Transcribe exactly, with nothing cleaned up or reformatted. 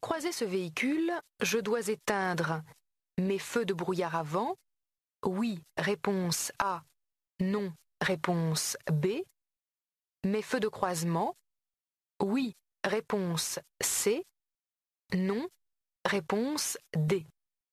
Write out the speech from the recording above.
croiser ce véhicule, je dois éteindre mes feux de brouillard avant. Oui, réponse A. Non, réponse B. Mes feux de croisement. Oui, réponse C. Non, réponse D.